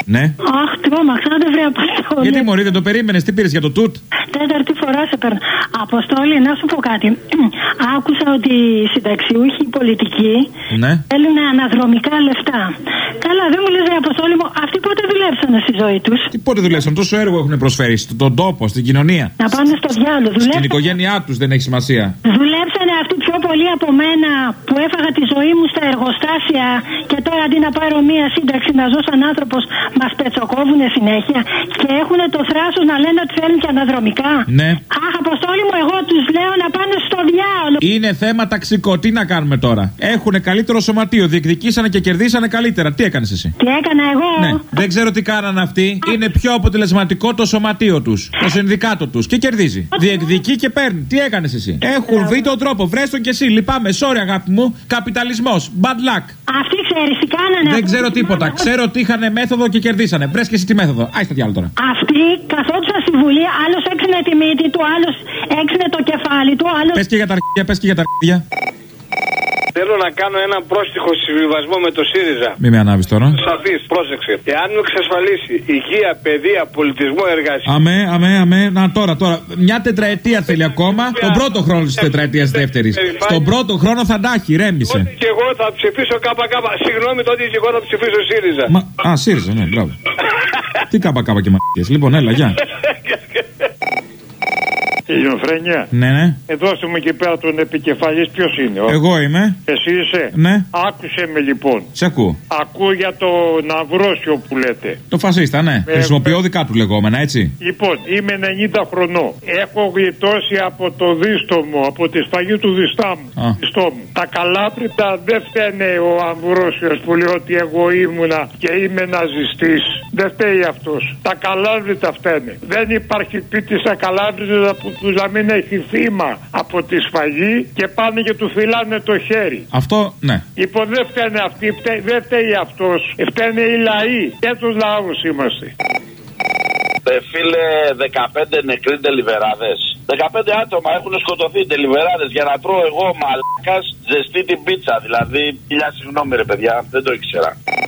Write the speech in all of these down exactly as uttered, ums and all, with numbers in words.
Ναι. Αχ, τρόμαξα, δεν βρει Αποστόλη. Γιατί μωρή, δεν το περίμενες, τι πήρες για το τούτ? Τέταρτη φορά σε παίρνω. Αποστόλη, να σου πω κάτι. Άκουσα ότι οι συνταξιούχοι πολιτικοί ναι. θέλουν αναδρομικά λεφτά. Καλά, δεν μου λες, ρε Αποστόλη μου, αυτοί πότε δουλέψανε στη ζωή τους? Τι πότε δουλέψαν, τόσο έργο έχουν προσφέρει στον τόπο, στην κοινωνία. Να πάνε στο διάλογο. Δουλέψαν... Στην οικογένειά τους δεν έχει σημασία. Δουλέψανε αυτοί πιο πολύ από μένα που έφαγα τη ζωή μου στα εργοστάσια και τώρα αντί να πάρω μία σύνταξη να ζω σαν άνθρωπος, μας πετσοκόβουνε συνέχεια και έχουν το θράσος να λένε ότι θέλουν και αναδρομικά. Ναι. Αχ, Αποστόλη μου, εγώ τους λέω να πάνε στο διάολο. Είναι θέμα ταξικό, τι να κάνουμε τώρα? Έχουνε καλύτερο σωματείο, διεκδικήσανε και κερδίσανε καλύτερα. Τι έκανες εσύ? Τι έκανα εγώ? Ναι. Δεν ξέρω τι κάνανε αυτοί. Είναι πιο αποτελεσματικό το σωματείο τους, το συνδικάτο τους και κερδίζει. Διεκδικεί και παίρνει. Τι έκανες εσύ? Έχουν βρει τον τρόπο, βρες τον κι εσύ. Λυπάμαι, sorry αγάπη μου. Καπιταλισμός. Bad luck. Αυτοί ξέρεις τι κάνανε? Δεν ξέρω τίποτα. Ξέρω ότι είχαν μέθοδο και κερδίσανε. Βρες και εσύ τη μέθοδο. Άι στα διάλογο τώρα. Αυτοί καθόντουσαν στη Βουλή, άλλος έξινε τη μύτη του, άλλος έξινε το κεφάλι του, άλλος. Πες και για τα αρχίδια, πες και για τα αρχίδια. Θέλω να κάνω ένα πρόστιχο συμβιβασμό με το ΣΥΡΙΖΑ. Μη με ανάβεις τώρα. Σαφής, πρόσεξε. Εάν μου εξασφαλίσει υγεία, παιδεία, πολιτισμό, εργασία. Αμέ, αμέ, αμέ. Να τώρα, τώρα. Μια τετραετία θέλει ακόμα. Τον πρώτο χρόνο της τετραετίας δεύτερης. Στον πρώτο χρόνο θα τα έχει, ρέμισε. Ότι και εγώ θα ψηφίσω ΚΚ. Συγγνώμη, τότε και εγώ θα ψηφίσω ΣΥΡΙΖΑ. Μα... Α, ΣΥΡΙΖΑ, ναι, μπράβο. Τι ΚΚ και μ***γιες. Λοιπόν, έλα, γεια. Ελληνοφρένια. Ναι, ναι. Ε, δώστε μου εκεί πέρα τον επικεφαλής, ποιος είναι? Εγώ είμαι. Εσύ είσαι? Ναι. Άκουσε με λοιπόν. Σε ακούω. Ακούω για το Ναυρόσιο που λέτε. Το φασίστα, ναι. Ε, Χρησιμοποιώ ε, δικά του λεγόμενα, έτσι. Λοιπόν, είμαι ενενήντα χρονών. Έχω γλιτώσει από το δίστο μου, από τη σφαγή του διστά μου. Διστό μου. Τα καλάπρητα δεν φταίνε ο Αμβρόσιος που λέει ότι εγώ ήμουνα και είμαι ναζιστής. Δεν φταίει αυτός. Τα καλάβρητα φταίνε. Δεν υπάρχει πίτη στα καλάβρητα που του να μην έχει θύμα από τη σφαγή και πάνε και του φυλάνε το χέρι. Αυτό, ναι. Λοιπόν, δεν φταίνε αυτοί, φταί, δεν φταίει αυτός. Φταίνε οι λαοί. Και τους λαούς είμαστε. Ε, φίλε, δεκαπέντε νεκροί τελιβεράδες. δεκαπέντε άτομα έχουν σκοτωθεί τελιβεράδες για να τρώω εγώ μαλάκας ζεστή την πίτσα. Δηλαδή, χιλιά συγγνώμη ρε παιδιά, δεν το ήξερα.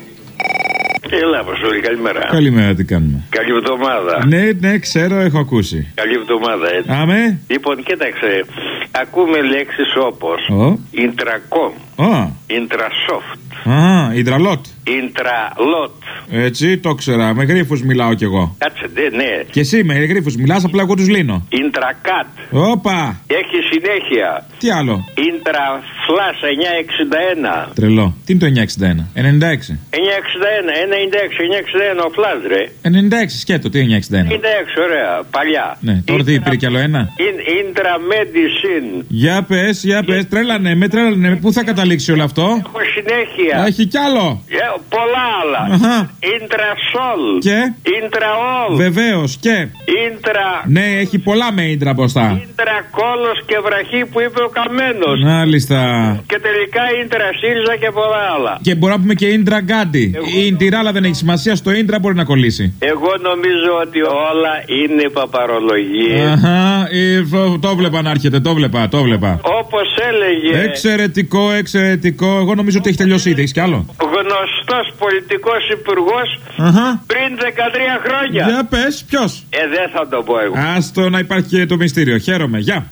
Έλα, Αποστόλη, καλημέρα. Καλημέρα, τι κάνουμε? Καλή εβδομάδα. Ναι, ναι, ξέρω, έχω ακούσει. Καλή εβδομάδα, έτσι. Άμε. Λοιπόν, κοίταξε, ακούμε λέξεις όπως oh. Intracom, oh. Intrasoft, Α, Ιντραλότ. Intralot. Έτσι, το ξέρα. Με γρίφους μιλάω κι εγώ. Κάτσε, ναι, ναι. Και εσύ με γρίφους μιλάς, απλά εγώ τους λύνω. Intracat. Όπα. Έχει συνέχεια. Τι άλλο? Intraflash εννιακόσια εξήντα ένα. Τρελό. Τι είναι το εννιακόσια εξήντα ένα? ενενήντα έξι. εννιακόσια εξήντα ένα, ενενήντα έξι, εννιακόσια εξήντα ένα ο Flash, ρε. ενενήντα έξι, σκέτο, τι εννιακόσια εξήντα ένα? ενενήντα έξι, ωραία, παλιά. Ναι, τώρα τι πήρε κι άλλο ένα? Intramedicine. Για πες, για πες, τρέλανε με, τρέλανε με. Πού θα καταλήξει όλο αυτό? Έχω συνέχεια. Έχει κι άλλο. Yeah, πολλά άλλα. Αχα. Intrasol. Και. Intraol. Βεβαίως και. Intra. Ναι, έχει πολλά με ίντρα μπροστά. Intrακόλος και βραχή που είπε ο Καμένος. Μάλιστα. Και τελικά Intrasύριζα και πολλά άλλα. Και μπορούμε να πούμε και ίντρα γκάντι. Εγώ... Η ίντιράλα δεν έχει σημασία, στο ίντρα μπορεί να κολλήσει. Εγώ νομίζω ότι όλα είναι παπαρολογίες. Αχα, ε, το βλέπα να έρχεται, το βλέπα, το βλέπα. Όπως έλεγε. Εξαιρετικό, εξαιρετικό. Εγώ νομίζω ότι έχει τελειώσει ήδη, έχεις κι άλλο? Γνωστός πολιτικός υπουργός πριν δεκατρία χρόνια. Για πες, ποιος? Ε, δεν θα το πω εγώ. Άστο να υπάρχει και το μυστήριο. Χαίρομαι, γεια.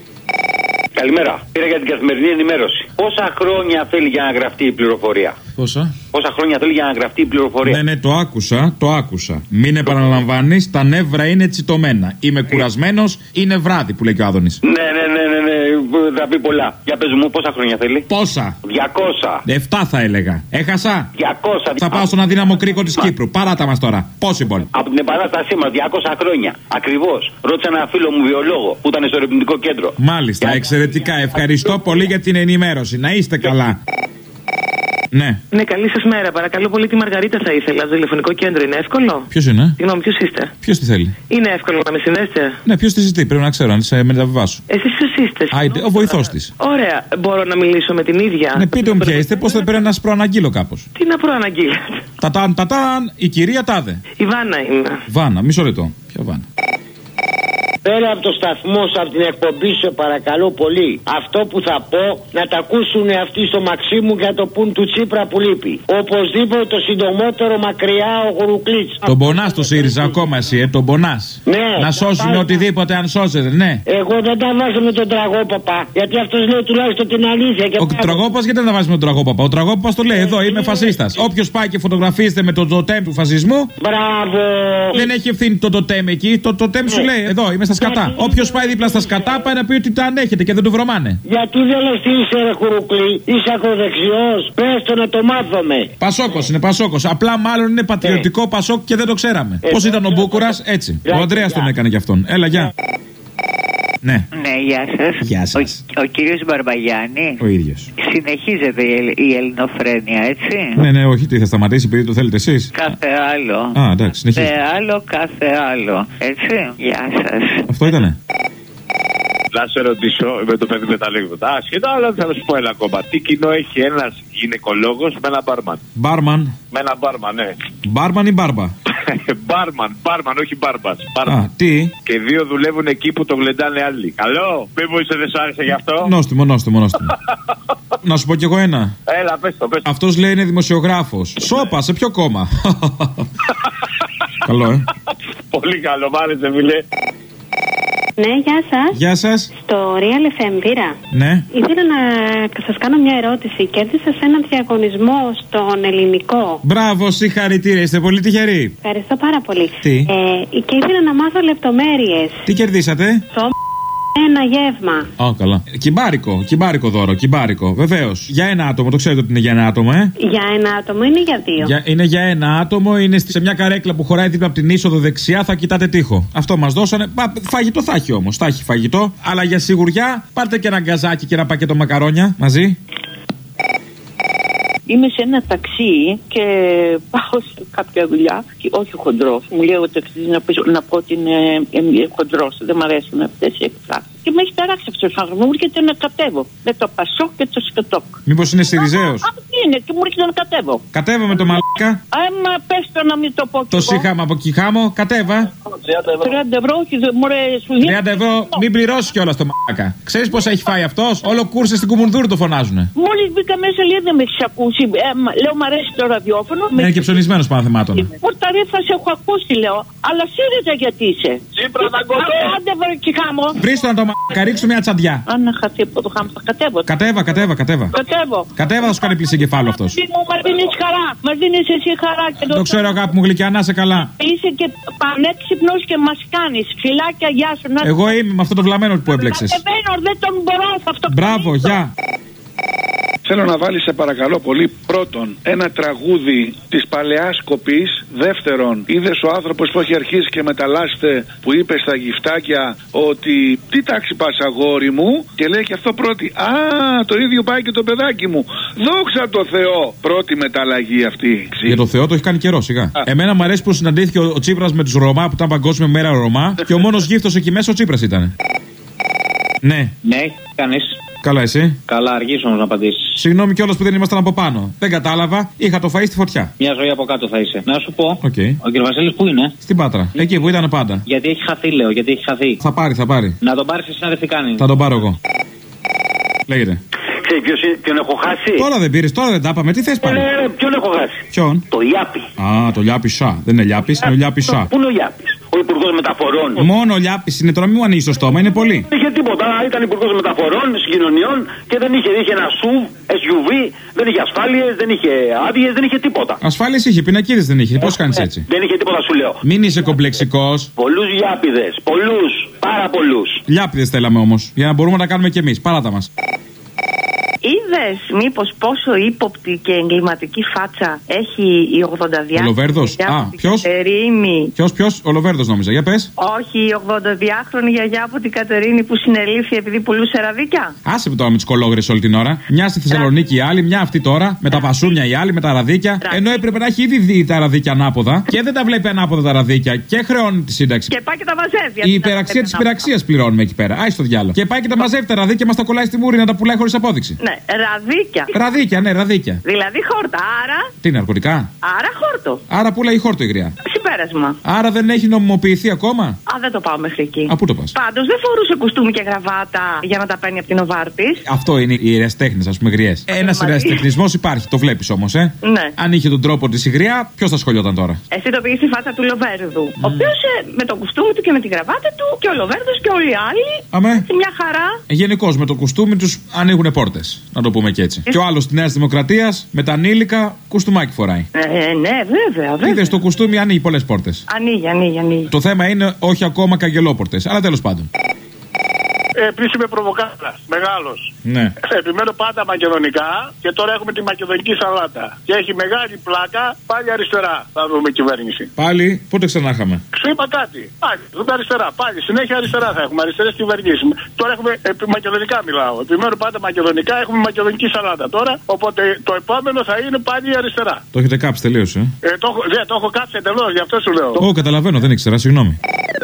Καλημέρα. Πήρα για την καθημερινή ενημέρωση. Πόσα χρόνια θέλει για να γραφτεί η πληροφορία? Πόσα? Πόσα χρόνια θέλει για να γραφτεί η πληροφορία? Ναι, ναι, το άκουσα, το άκουσα. Μην επαναλαμβάνεις, τα νεύρα είναι τσιτωμένα. Είμαι κουρασμένος, είναι βράδυ που λέει και ο Άδωνης. Ναι, ναι, ναι, ναι, ναι, θα πει πολλά. Για πες μου, πόσα χρόνια θέλει? Πόσα? διακόσια. Εφτά θα έλεγα. Έχασα. διακόσια. Θα πάω στον αδύναμο κρίκο της Κύπρου. Παράτα μας τώρα. Possible. Από την επανάστασή μας, διακόσια χρόνια. Ακριβώς. Ρώτησα ένα φίλο μου βιολόγο που ήταν στο ερευνητικό κέντρο. Μάλιστα, εξαιρετικά. Ευχαριστώ πολύ για την ενημέρωση. Να είστε καλά. Ναι. Ναι, καλή σας μέρα. Παρακαλώ πολύ, τη Μαργαρίτα θα ήθελα. Στο τηλεφωνικό κέντρο είναι εύκολο? Ποιος είναι? Συγγνώμη, ποιος είστε? Ποιος τι θέλει? Είναι εύκολο να με συνδέσετε? Ναι, ποιος τη ζητεί, πρέπει να ξέρω, αν σε μεταβιβάσω. Εσείς ποιος είστε? Άιντε, ο βοηθός της. Ωραία, μπορώ να μιλήσω με την ίδια? Ναι, πείτε μου ποια είστε, πώς θα πρέπει να σας προαναγγείλω κάπως. Τι να προαναγγείλετε? Τατάν, τατάν, η κυρία Τάδε. Η Βάνα είναι. Βάνα, μισό λεπτό. Ποια Βάνα? πέρα από το σταθμό σου, από την εκπομπή σου, παρακαλώ πολύ, αυτό που θα πω να τα ακούσουν αυτοί στο Μαξίμου και να το πούν του Τσίπρα που λείπει. Οπωσδήποτε το συντομότερο μακριά ο Γουρουκλής. Τον πονά το ΣΥΡΙΖΑ ακόμα εσύ, ε, τον πονά. Ναι, να σώσουμε οτιδήποτε αν σώζεται, ναι. Εγώ δεν τα βάζω με τον Τραγόπαπα, γιατί αυτό λέει τουλάχιστον την αλήθεια. Και ο Τραγόπαπα γιατί δεν τα βάζει με τον Τραγόπαπα. Ο Τραγόπαπα το λέει, εδώ είμαι φασίστας. Όποιο πάει και φωτογραφίζεται με το τοτέμ του φασισμού. Μπράβο. Δεν έχει ευθύνη το τοτέμ εκεί. Το τοτέμ σου λέει, εδώ είμαι στα σκατά. Όποιο πάει δίπλα στα σκατά πάει να πει ότι τα ανέχεται και δεν το βρωμάνε. Γιατί δεν λες τι είσαι, ρε Γουρουκλή, είσαι ακροδεξιός. Πες το να το μάθουμε. Πασόκος είναι Πασόκος. Απλά μάλλον είναι πατριωτικό ε. Πασόκ και δεν το ξέραμε. Ε. Πώς ήταν ο Μπούκουρας, έτσι. Ο Ανδρέας τον έκανε κι αυτόν. Έλα, γεια. Ναι. Ναι, γεια σας. Γεια σας. Ο, ο κύριος Μπαρμπαγιάννη. Ο ίδιος. Συνεχίζεται η, η ελληνοφρένεια, έτσι. Ναι, ναι, όχι, τι θα σταματήσει επειδή το θέλετε εσείς. Κάθε άλλο. Α, εντάξει, συνεχίζει. Κάθε άλλο, κάθε άλλο. Έτσι. Γεια σας. Αυτό ήτανε. Να σε ρωτήσω με το παιδί με τα λέγοντα. Άσχετα, αλλά θα σου πω ένα ακόμα. Τι κοινό έχει ένας γυναικολόγος με ένα μπάρμαν? Μπάρμαν. Με ένα μπάρμαν, ναι. Μπάρμαν ή μπάρμπα? Μπάρμαν, μπάρμαν, όχι μπάρμπας. Α, τι? Και δύο δουλεύουν εκεί που το γλεντάνε άλλοι. Καλό, μήπως δεν σου άρεσε γι' αυτό? Νόστιμο, νόστιμο, νόστιμο. Να σου πω κι εγώ ένα. Έλα, πες το, πες το. Αυτός λέει είναι δημοσιογράφος. Σόπα, σε ποιο κόμμα? Καλό, ε. Πολύ καλό, μ' άρεσε, φίλε. Ναι, γεια σας. Γεια σας. Στο Real εφ εμ, Βύρα. Ναι. Ήθελα να σας κάνω μια ερώτηση. Κέρδισα σε έναν διαγωνισμό στον ελληνικό. Μπράβο, συγχαρητήρια, είστε πολύ τυχεροί. Ευχαριστώ πάρα πολύ. Τι? Ε, και ήθελα να μάθω λεπτομέρειες. Τι κερδίσατε? Το ένα γεύμα. Ω, oh, καλά. Κυμπάρικο, κυμπάρικο δώρο, κυμπάρικο. Βεβαίως. Για ένα άτομο, το ξέρετε ότι είναι για ένα άτομο, ε. Για ένα άτομο είναι για δύο. Για, είναι για ένα άτομο, είναι σε μια καρέκλα που χωράει δίπλα από την είσοδο δεξιά, θα κοιτάτε τοίχο. Αυτό μας δώσανε. Πα, φαγητό θα έχει όμως. Θα έχει φαγητό. Αλλά για σιγουριά, πάρτε και ένα γκαζάκι και ένα πακέτο μακαρόνια μαζί. Είμαι σε ένα ταξί και πάω σε κάποια δουλειά, και όχι χοντρό. Μου λέει ο ταξιτζής να, να πω ότι είναι ε, χοντρό. Δεν μ' αρέσουν αυτές οι εκφράσεις. Και με έχει ταράξει αυτός ο άνθρωπος. Μου έρχεται να κατέβω. Με το Πασόκ και το Σκοτόκ. Μήπως είναι Σιριζέος? Α, τι είναι, και μου έρχεται να κατέβω. Κατέβω με το μαλάκα. Άμα πες το να μην το πω. Το σύχαμα από κιχάμο, κατέβα. τριάντα ευρώ, όχι, μου ρε, σου δίνει. τριάντα ευρώ, μην πληρώσει κιόλας το μαλάκα. Ξέρεις πόσα έχει φάει αυτός? Όλο κούρσε στην Κουμουνδούρου το φωνάζουνε. Μόλις μπήκα μέσα, λέει δεν με έχει ακούσει. Ε, λέω, μ' αρέσει το ραδιόφωνο. Είναι και ψωνισμένος πανθεμάτων. Πόρτα ρέφα σε έχω ακούσει, λέω. Αλλά ΣΥΡΙΖΑ γιατί είσαι? Τσίπρα να κοντώ. Άντε βρε κιχάμο. Βρίστο να το μαλάκα, ρίξου μια τσαντιά. Αν χαθεί από το χάμο, θα κατέβω. Κατέβα, κατέβα, κατέβα. Κατέβω. Κατέβα, θα σου κάνει πλήση εγκεφάλου αυτός. Μα δίνεις χαρά. Μα δίνεις εσύ χαρά. Και το ξέρω, αγάπη μου γλυκιά, να είσαι καλά. Είσαι και πανέξυπνος και μας κάνεις. Φιλάκια, γεια σου. Να... Εγώ είμαι με αυτό το βλαμμένο που έμπλεξες. Δεν τον μπορώ, θα αυτό. Μπράβο, γεια. Θέλω να βάλεις, σε παρακαλώ πολύ, πρώτον ένα τραγούδι της παλαιάς κοπής. Δεύτερον, είδες ο άνθρωπος που έχει αρχίσει και μεταλλάσσεται, που είπε στα γυφτάκια ότι τι τάξη πας αγόρι μου, και λέει και αυτό πρώτη. Α, το ίδιο πάει και το παιδάκι μου. Δόξα τω Θεώ. Πρώτη μεταλλαγή αυτή. Για το Θεό το έχει κάνει καιρό, σιγά. Α. Εμένα μου αρέσει που συναντήθηκε ο, ο Τσίπρας με τους Ρωμά, που ήταν Παγκόσμια Μέρα Ρωμά, και ο μόνος γύφτος εκεί μέσα ο Τσίπρας ήταν. Ναι. Ναι, κάνεις. Καλά, εσύ. Καλά, αργείς όμως να απαντήσεις. Συγγνώμη κιόλας που δεν ήμασταν από πάνω. Δεν κατάλαβα, είχα το φαΐ στη φωτιά. Μια ζωή από κάτω θα είσαι. Να σου πω, okay. Ο κ. Βασίλης πού είναι? Στην Πάτρα. Εκεί που ήταν πάντα. Γιατί έχει χαθεί, λέω, γιατί έχει χαθεί. Θα πάρει, θα πάρει. Να τον πάρεις εσύ να δεις τι κάνει. Θα τον πάρω εγώ. Λέγεται. Ξέρεις ποιος, ποιον έχω χάσει? Τώρα δεν πήρες, τώρα δεν τα είπαμε. Τι θες πάλι? Ε, ποιον έχω χάσει? Ποιον? Το Λιάπη. Α, το Λιάπη Σα. Δεν είναι Λιάπης, είναι ο Λιάπη Σα. Πού είναι ο Λιάπης? Ο Υπουργός Μεταφορών. Μόνο ο Λιάπης είναι, τώρα μην μου ανοίξει το στόμα, είναι πολύ. Δεν είχε τίποτα. Ήταν Υπουργός Μεταφορών, Συγκοινωνιών και δεν είχε, είχε ένα σουβ, ες γιου βι, δεν είχε ασφάλειες, δεν είχε άδειες, δεν είχε τίποτα. Ασφάλειες είχε, πινακίδες δεν είχε. Πώς κάνεις έτσι? Δεν είχε τίποτα, σου λέω. Μην είσαι κομπλεξικός. Πολλούς Λιάπηδες, πολλούς, πάρα πολλούς. Λιάπηδες θέλαμε όμως, για να μπορούμε να τα κάνουμε κι εμείς. Παράτα μας. Είδες μήπως πόσο ύποπτη και εγκληματική φάτσα έχει η ογδονταδυάχρονη? Ο Λοβέρδος. Α, ποιος? Κατερίνη. Ποιος, ποιος? Ο Λοβέρδος νόμιζα. Για πες. Όχι, η ογδονταδυάχρονη γιαγιά από την Κατερίνη που συνελήφθη επειδή πουλούσε ραδίκια. Άσε με τώρα με τις κολόγρες όλη την ώρα. Μια στη Θεσσαλονίκη η άλλη, μια αυτή τώρα. Με τα πασούνια η άλλη, με τα ραδίκια. Ενώ έπρεπε να έχει ήδη δει τα ραδίκια ανάποδα. Και δεν τα βλέπει ανάποδα τα ραδίκια. Και χρεώνει τη σύνταξη. Και πάει και τα μαζεύει. Η υπεραξία τη υπεραξία πληρώνουμε εκεί πέρα. Άι στο διάλογο. Και πάει και τα μαζεύει τα ραδίκια, μας τα κολλάει στη μούρη να τα πουλάει χωρίς απόδειξη. Ναι, ραδίκια. Ραδίκια, ναι, ραδίκια. Δηλαδή χόρτα, άρα. Τι ναρκωτικά? Άρα χόρτο. Άρα πουλάει χόρτο η γριά. Συμπέρασμα. πέρασμα. Άρα δεν έχει νομιμοποιηθεί ακόμα. Α, δεν το πάω μέχρι εκεί. Α, πού το πας? Πάντως δεν φορούσε κουστούμι και γραβάτα για να τα παίρνει από την Οβάρτης. Αυτό είναι οι ερασιτέχνες, ας πούμε, γριές. Ένας ερασιτεχνισμός υπάρχει, το βλέπεις όμως, ε. Ναι. Αν είχε τον τρόπο της η γριά, ποιος θα σχολιόταν τώρα? Εσύ το πήγες στη φάτσα του Λοβέρδου. Mm. Ο οποίος ε, με το κουστούμι του και με τη γραβάτα του και ο Λοβέρδος και όλοι οι άλλοι. Αμέ. Σε μια χαρά. Γενικώς με το κουστούμι τους ανοίγουν πόρτες. Να το πούμε και έτσι. Ε. Και ο άλλος της Νέας Δημοκρατίας με τα ανήλικα κουστούμάκι φοράει. Ε, ναι, βέβαια, βέβαια. Είδες, το κουστούμι ανοίγει πολλές πόρτες. Ανοίγει, ανοίγει, ανοίγει. Το θέμα είναι όχι ακόμα καγκελόπορτες. Αλλά τέλος πάντων. Επίσης είμαι προβοκάτας, μεγάλος. Ναι. Επιμένω πάντα μακεδονικά και τώρα έχουμε τη μακεδονική σαλάτα. Και έχει μεγάλη πλάκα, πάλι αριστερά θα δούμε κυβέρνηση. Πάλι, πότε ξανά είχαμε? Σου είπα κάτι. Πάλι, δούμε αριστερά. Πάλι, συνέχεια αριστερά θα έχουμε. Αριστερές κυβερνήσεις. Τώρα έχουμε, επί, μακεδονικά μιλάω. Επιμένω πάντα μακεδονικά, έχουμε μακεδονική σαλάτα τώρα. Οπότε το επόμενο θα είναι πάλι αριστερά. Το έχετε κάψει τελείως, ε. ε το, δε, το έχω κάψει εντελώς, γι' αυτό σου λέω. Ω, καταλαβαίνω, δεν ήξερα, συγγνώμη.